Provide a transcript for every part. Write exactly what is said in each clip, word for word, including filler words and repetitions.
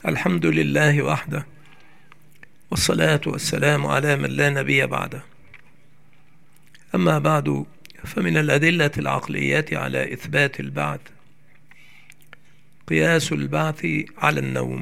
الحمد لله وحده، والصلاة والسلام على من لا نبي بعده. أما بعد، فمن الأدلة العقلية على إثبات البعث قياس البعث على النوم.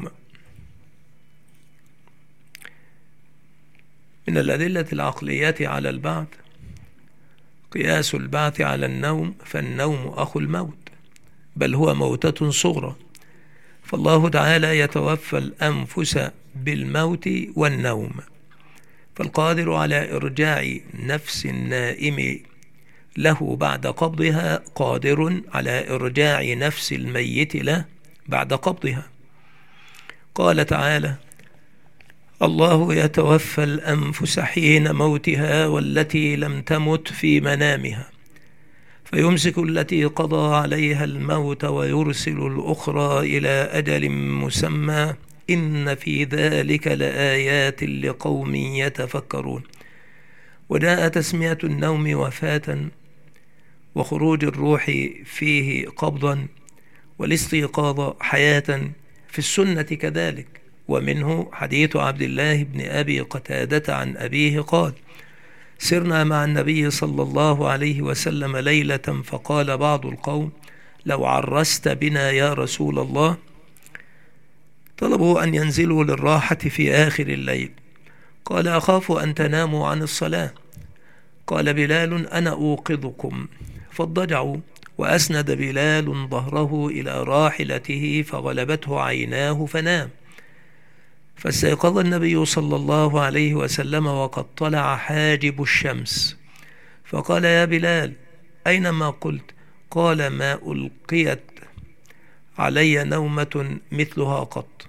من الأدلة العقلية على البعث قياس البعث على النوم، فالنوم أخو الموت، بل هو موتة صغرى، فالله تعالى يتوفى الأنفس بالموت والنوم، فالقادر على إرجاع نفس النائم له بعد قبضها قادر على إرجاع نفس الميت له بعد قبضها. قال تعالى: الله يتوفى الأنفس حين موتها والتي لم تمت في منامها فيمسك التي قضى عليها الموت ويرسل الأخرى إلى أجل مسمى إن في ذلك لآيات لقوم يتفكرون. وجاء تسمية النوم وفاة، وخروج الروح فيه قبضا، والاستيقاظ حياة في السنة كذلك. ومنه حديث عبد الله بن أبي قتادة عن أبيه قال: سرنا مع النبي صلى الله عليه وسلم ليلة، فقال بعض القوم: لو عرست بنا يا رسول الله. طلبوا أن ينزلوا للراحة في آخر الليل، قال: أخاف أن تناموا عن الصلاة. قال بلال: أنا أوقظكم. فاضطجعوا، وأسند بلال ظهره إلى راحلته فغلبته عيناه فنام. فاستيقظ النبي صلى الله عليه وسلم وقد طلع حاجب الشمس، فقال: يا بلال، أين ما قلت؟ قال: ما ألقيت علي نومة مثلها قط.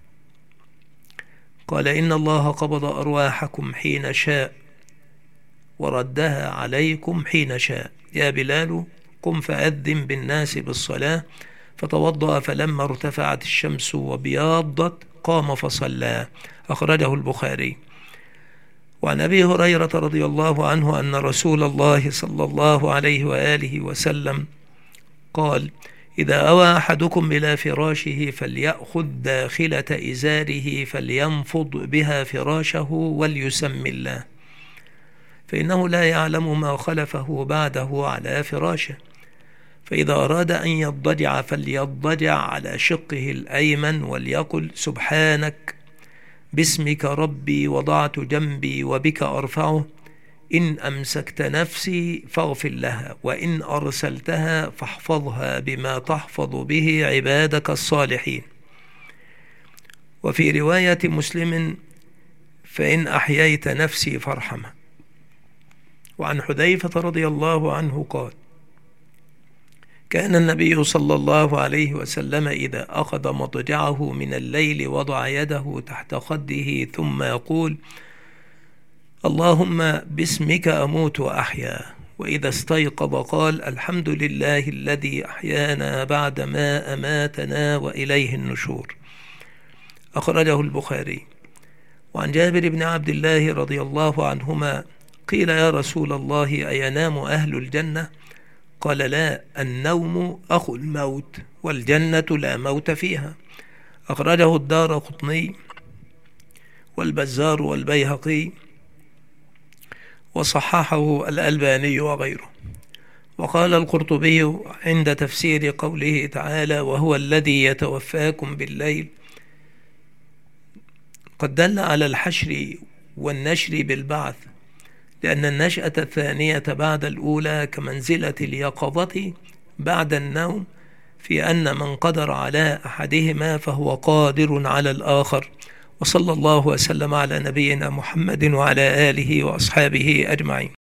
قال: إن الله قبض أرواحكم حين شاء وردها عليكم حين شاء. يا بلال، قم فأذن بالناس بالصلاة. فتوضأ، فلما ارتفعت الشمس وبياضت قام فصلى. أخرجه البخاري. وعن أبي هريرة رضي الله عنه أن رسول الله صلى الله عليه وآله وسلم قال: إذا أوى أحدكم إلى فراشه فليأخذ داخلة إزاره فلينفض بها فراشه وليسم الله، فإنه لا يعلم ما خلفه بعده على فراشه. فإذا أراد أن يضجع فليضجع على شقه الأيمن وليقل: سبحانك، باسمك ربي وضعت جنبي وبك أرفعه، إن أمسكت نفسي فاغفر لها، وإن أرسلتها فاحفظها بما تحفظ به عبادك الصالحين. وفي رواية مسلم: فإن أحييت نفسي فارحمها. وعن حذيفة رضي الله عنه قال: كان النبي صلى الله عليه وسلم إذا أخذ مضجعه من الليل وضع يده تحت خده ثم يقول: اللهم باسمك أموت وأحيا. وإذا استيقظ قال: الحمد لله الذي أحيانا بعدما أماتنا وإليه النشور. أخرجه البخاري. وعن جابر بن عبد الله رضي الله عنهما قيل: يا رسول الله، أينام أهل الجنة؟ قال: لا، النوم أخو الموت، والجنة لا موت فيها. أخرجه الدارقطني والبزار والبيهقي، وصححه الألباني وغيره. وقال القرطبي عند تفسير قوله تعالى: وهو الذي يتوفاكم بالليل، قد دل على الحشر والنشر بالبعث، لأن النشأة الثانية بعد الأولى كمنزلة اليقظة بعد النوم، في أن من قدر على أحدهما فهو قادر على الآخر. وصلى الله وسلم على نبينا محمد وعلى آله وأصحابه أجمعين.